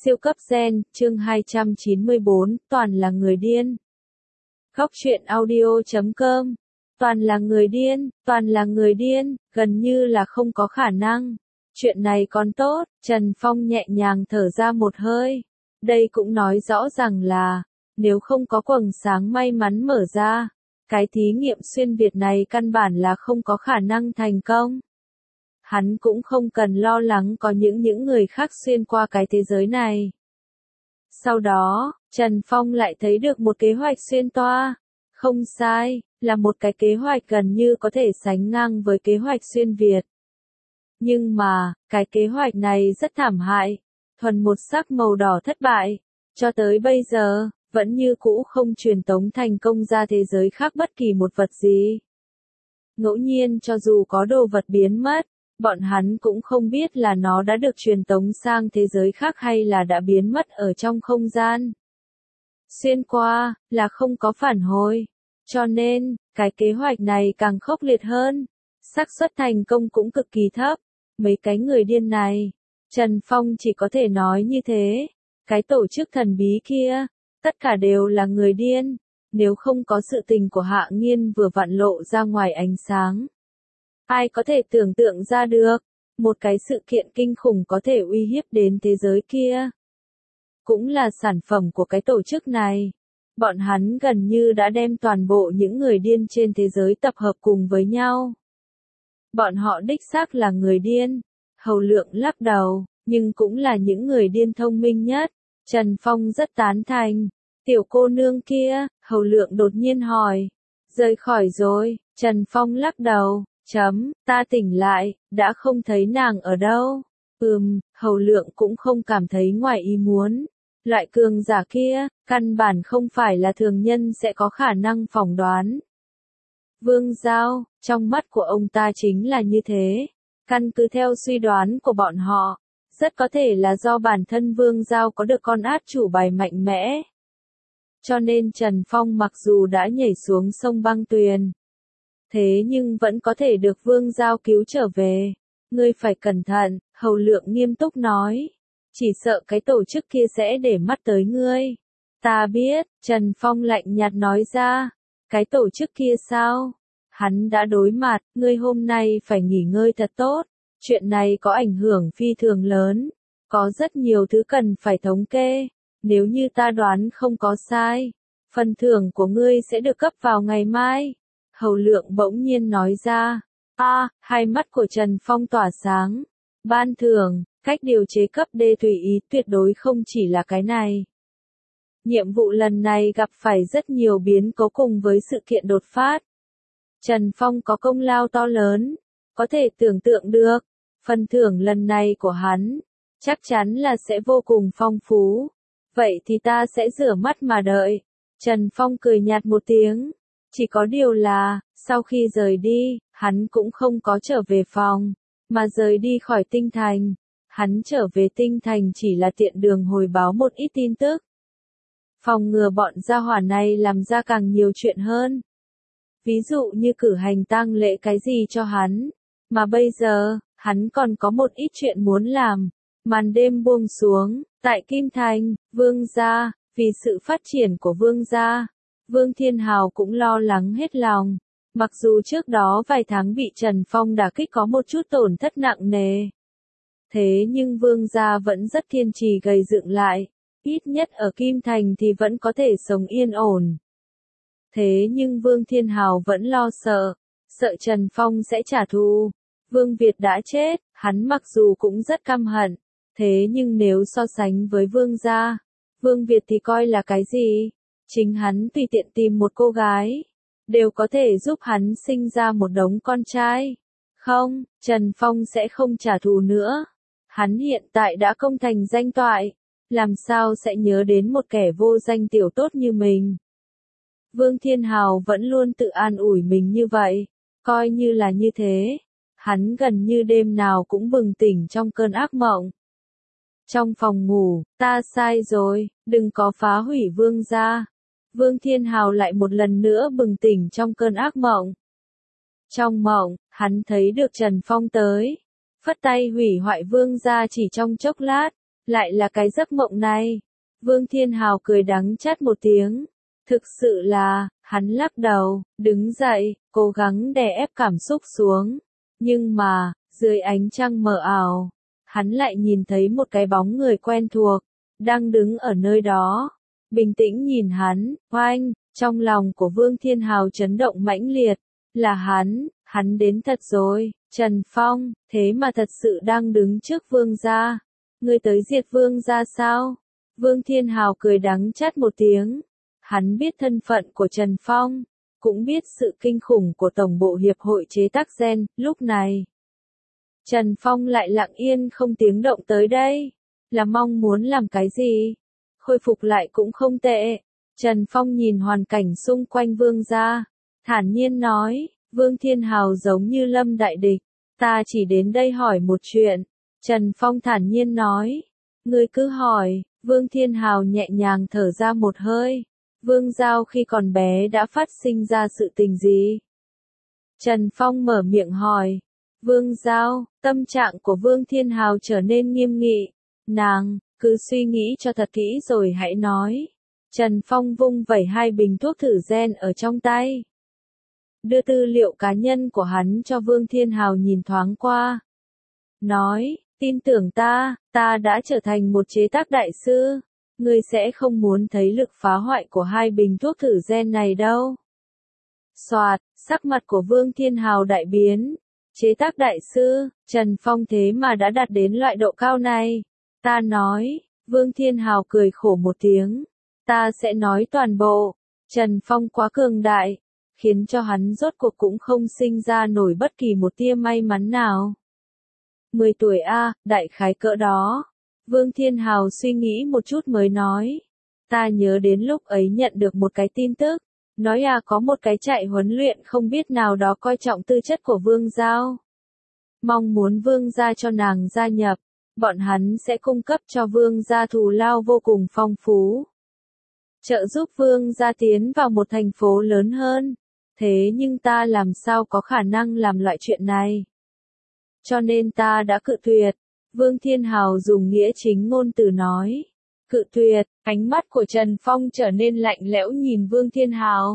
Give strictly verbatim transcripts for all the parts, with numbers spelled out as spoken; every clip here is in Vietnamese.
Siêu cấp gen, chương hai trăm chín mươi bốn, toàn là người điên. Góc truyện audio chấm com. Toàn là người điên, toàn là người điên, gần như là không có khả năng. Chuyện này còn tốt, Trần Phong nhẹ nhàng thở ra một hơi. Đây cũng nói rõ rằng là, nếu không có quầng sáng may mắn mở ra, cái thí nghiệm xuyên Việt này căn bản là không có khả năng thành công. Hắn cũng không cần lo lắng có những những người khác xuyên qua cái thế giới này. Sau đó, Trần Phong lại thấy được một kế hoạch xuyên toa. Không sai, là một cái kế hoạch gần như có thể sánh ngang với kế hoạch xuyên Việt. Nhưng mà, cái kế hoạch này rất thảm hại. Thuần một sắc màu đỏ thất bại. Cho tới bây giờ, vẫn như cũ không truyền tống thành công ra thế giới khác bất kỳ một vật gì. Ngẫu nhiên cho dù có đồ vật biến mất, bọn hắn cũng không biết là nó đã được truyền tống sang thế giới khác hay là đã biến mất ở trong không gian. Xuyên qua, là không có phản hồi. Cho nên, cái kế hoạch này càng khốc liệt hơn. Xác suất thành công cũng cực kỳ thấp. Mấy cái người điên này, Trần Phong chỉ có thể nói như thế. Cái tổ chức thần bí kia, tất cả đều là người điên. Nếu không có sự tình của Hạ Nghiên vừa vặn lộ ra ngoài ánh sáng. Ai có thể tưởng tượng ra được, một cái sự kiện kinh khủng có thể uy hiếp đến thế giới kia. Cũng là sản phẩm của cái tổ chức này. Bọn hắn gần như đã đem toàn bộ những người điên trên thế giới tập hợp cùng với nhau. Bọn họ đích xác là người điên. Hầu Lượng lắc đầu, nhưng cũng là những người điên thông minh nhất. Trần Phong rất tán thành. Tiểu cô nương kia, Hầu Lượng đột nhiên hỏi. Rời khỏi rồi, Trần Phong lắc đầu. Chấm, ta tỉnh lại, đã không thấy nàng ở đâu. Ừm, Hầu Lượng cũng không cảm thấy ngoài ý muốn. Loại cường giả kia, căn bản không phải là thường nhân sẽ có khả năng phỏng đoán. Vương Giao, trong mắt của ông ta chính là như thế. Căn cứ theo suy đoán của bọn họ, rất có thể là do bản thân Vương Giao có được con át chủ bài mạnh mẽ. Cho nên Trần Phong mặc dù đã nhảy xuống sông băng tuyền, thế nhưng vẫn có thể được Vương Giao cứu trở về. Ngươi phải cẩn thận, Hầu Lượng nghiêm túc nói. Chỉ sợ cái tổ chức kia sẽ để mắt tới ngươi. Ta biết, Trần Phong lạnh nhạt nói ra. Cái tổ chức kia sao? Hắn đã đối mặt, ngươi hôm nay phải nghỉ ngơi thật tốt. Chuyện này có ảnh hưởng phi thường lớn. Có rất nhiều thứ cần phải thống kê. Nếu như ta đoán không có sai, phần thưởng của ngươi sẽ được cấp vào ngày mai. Hầu Lượng bỗng nhiên nói ra. A, à, hai mắt của Trần Phong tỏa sáng. Ban thưởng, cách điều chế cấp D tùy ý tuyệt đối không chỉ là cái này. Nhiệm vụ lần này gặp phải rất nhiều biến cố cùng với sự kiện đột phát. Trần Phong có công lao to lớn, có thể tưởng tượng được. Phần thưởng lần này của hắn, chắc chắn là sẽ vô cùng phong phú. Vậy thì ta sẽ rửa mắt mà đợi. Trần Phong cười nhạt một tiếng. Chỉ có điều là, sau khi rời đi, hắn cũng không có trở về phòng, mà rời đi khỏi tinh thành. Hắn trở về tinh thành chỉ là tiện đường hồi báo một ít tin tức. Phòng ngừa bọn gia hỏa này làm ra càng nhiều chuyện hơn. Ví dụ như cử hành tang lễ cái gì cho hắn. Mà bây giờ, hắn còn có một ít chuyện muốn làm. Màn đêm buông xuống, tại Kim Thành, Vương gia, vì sự phát triển của Vương gia, Vương Thiên Hào cũng lo lắng hết lòng. Mặc dù trước đó vài tháng bị Trần Phong đả kích có một chút tổn thất nặng nề. Thế nhưng Vương gia vẫn rất kiên trì gầy dựng lại. Ít nhất ở Kim Thành thì vẫn có thể sống yên ổn. Thế nhưng Vương Thiên Hào vẫn lo sợ. Sợ Trần Phong sẽ trả thù. Vương Việt đã chết, hắn mặc dù cũng rất căm hận. Thế nhưng nếu so sánh với Vương gia, Vương Việt thì coi là cái gì? Chính hắn tùy tiện tìm một cô gái, đều có thể giúp hắn sinh ra một đống con trai. Không, Trần Phong sẽ không trả thù nữa. Hắn hiện tại đã công thành danh toại, làm sao sẽ nhớ đến một kẻ vô danh tiểu tốt như mình. Vương Thiên Hào vẫn luôn tự an ủi mình như vậy, coi như là như thế. Hắn gần như đêm nào cũng bừng tỉnh trong cơn ác mộng. Trong phòng ngủ, ta sai rồi, đừng có phá hủy Vương gia. Vương Thiên Hào lại một lần nữa bừng tỉnh trong cơn ác mộng. Trong mộng, hắn thấy được Trần Phong tới, phất tay hủy hoại Vương gia chỉ trong chốc lát. lại là cái giấc mộng này. Vương Thiên Hào cười đắng chát một tiếng. Thực sự là, hắn lắc đầu, đứng dậy, cố gắng đè ép cảm xúc xuống. Nhưng mà, dưới ánh trăng mờ ảo, hắn lại nhìn thấy một cái bóng người quen thuộc, đang đứng ở nơi đó. Bình tĩnh nhìn hắn, oanh, trong lòng của Vương Thiên Hào chấn động mãnh liệt. Là hắn, hắn đến thật rồi, Trần Phong, thế mà thật sự đang đứng trước Vương gia. Ngươi tới diệt Vương gia sao? Vương Thiên Hào cười đắng chát một tiếng. Hắn biết thân phận của Trần Phong, cũng biết sự kinh khủng của Tổng bộ Hiệp hội chế tác gen, lúc này. Trần Phong lại lặng yên không tiếng động tới đây, là mong muốn làm cái gì? Khôi phục lại cũng không tệ. Trần Phong nhìn hoàn cảnh xung quanh Vương gia, thản nhiên nói, Vương Thiên Hào giống như lâm đại địch, ta chỉ đến đây hỏi một chuyện. Trần Phong thản nhiên nói, ngươi cứ hỏi. Vương Thiên Hào nhẹ nhàng thở ra một hơi. Vương Giao khi còn bé đã phát sinh ra sự tình gì? Trần Phong mở miệng hỏi. Vương Giao, tâm trạng của Vương Thiên Hào trở nên nghiêm nghị. Nàng, cứ suy nghĩ cho thật kỹ rồi hãy nói. Trần Phong vung vẩy hai bình thuốc thử gen ở trong tay. Đưa tư liệu cá nhân của hắn cho Vương Thiên Hào nhìn thoáng qua. Nói, tin tưởng ta, ta đã trở thành một chế tác đại sư. Ngươi sẽ không muốn thấy lực phá hoại của hai bình thuốc thử gen này đâu. Soạt, sắc mặt của Vương Thiên Hào đại biến. Chế tác đại sư, Trần Phong thế mà đã đạt đến loại độ cao này. Ta nói, Vương Thiên Hào cười khổ một tiếng. Ta sẽ nói toàn bộ. Trần Phong quá cường đại, khiến cho hắn rốt cuộc cũng không sinh ra nổi bất kỳ một tia may mắn nào. mười tuổi a, đại khái cỡ đó. Vương Thiên Hào suy nghĩ một chút mới nói. Ta nhớ đến lúc ấy nhận được một cái tin tức. Nói à có một cái trại huấn luyện không biết nào đó coi trọng tư chất của Vương Giao. Mong muốn Vương gia cho nàng gia nhập. Bọn hắn sẽ cung cấp cho Vương gia thù lao vô cùng phong phú. Trợ giúp Vương gia tiến vào một thành phố lớn hơn. Thế nhưng ta làm sao có khả năng làm loại chuyện này? Cho nên ta đã cự tuyệt. Vương Thiên Hào dùng nghĩa chính ngôn từ nói. Cự tuyệt, ánh mắt của Trần Phong trở nên lạnh lẽo nhìn Vương Thiên Hào.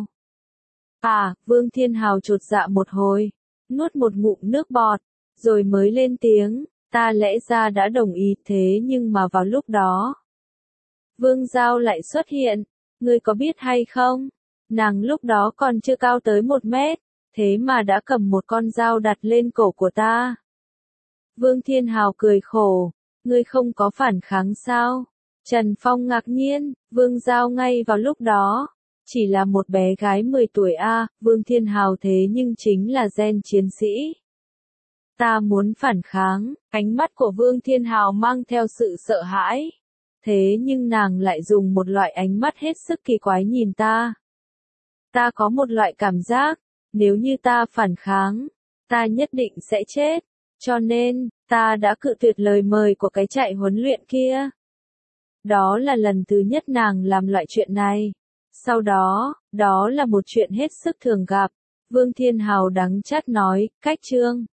À, Vương Thiên Hào chột dạ một hồi, nuốt một ngụm nước bọt, rồi mới lên tiếng, ta lẽ ra đã đồng ý thế nhưng mà vào lúc đó. Vương Giao lại xuất hiện, ngươi có biết hay không? Nàng lúc đó còn chưa cao tới một mét, thế mà đã cầm một con dao đặt lên cổ của ta. Vương Thiên Hào cười khổ, ngươi không có phản kháng sao? Trần Phong ngạc nhiên, Vương Giao ngay vào lúc đó, chỉ là một bé gái mười tuổi a, Vương Thiên Hào thế nhưng chính là gen chiến sĩ. Ta muốn phản kháng, ánh mắt của Vương Thiên Hào mang theo sự sợ hãi. Thế nhưng nàng lại dùng một loại ánh mắt hết sức kỳ quái nhìn ta. Ta có một loại cảm giác, nếu như ta phản kháng, ta nhất định sẽ chết. Cho nên, ta đã cự tuyệt lời mời của cái trại huấn luyện kia. Đó là lần thứ nhất nàng làm loại chuyện này. Sau đó, đó là một chuyện hết sức thường gặp. Vương Thiên Hào đắng chát nói, cách chương.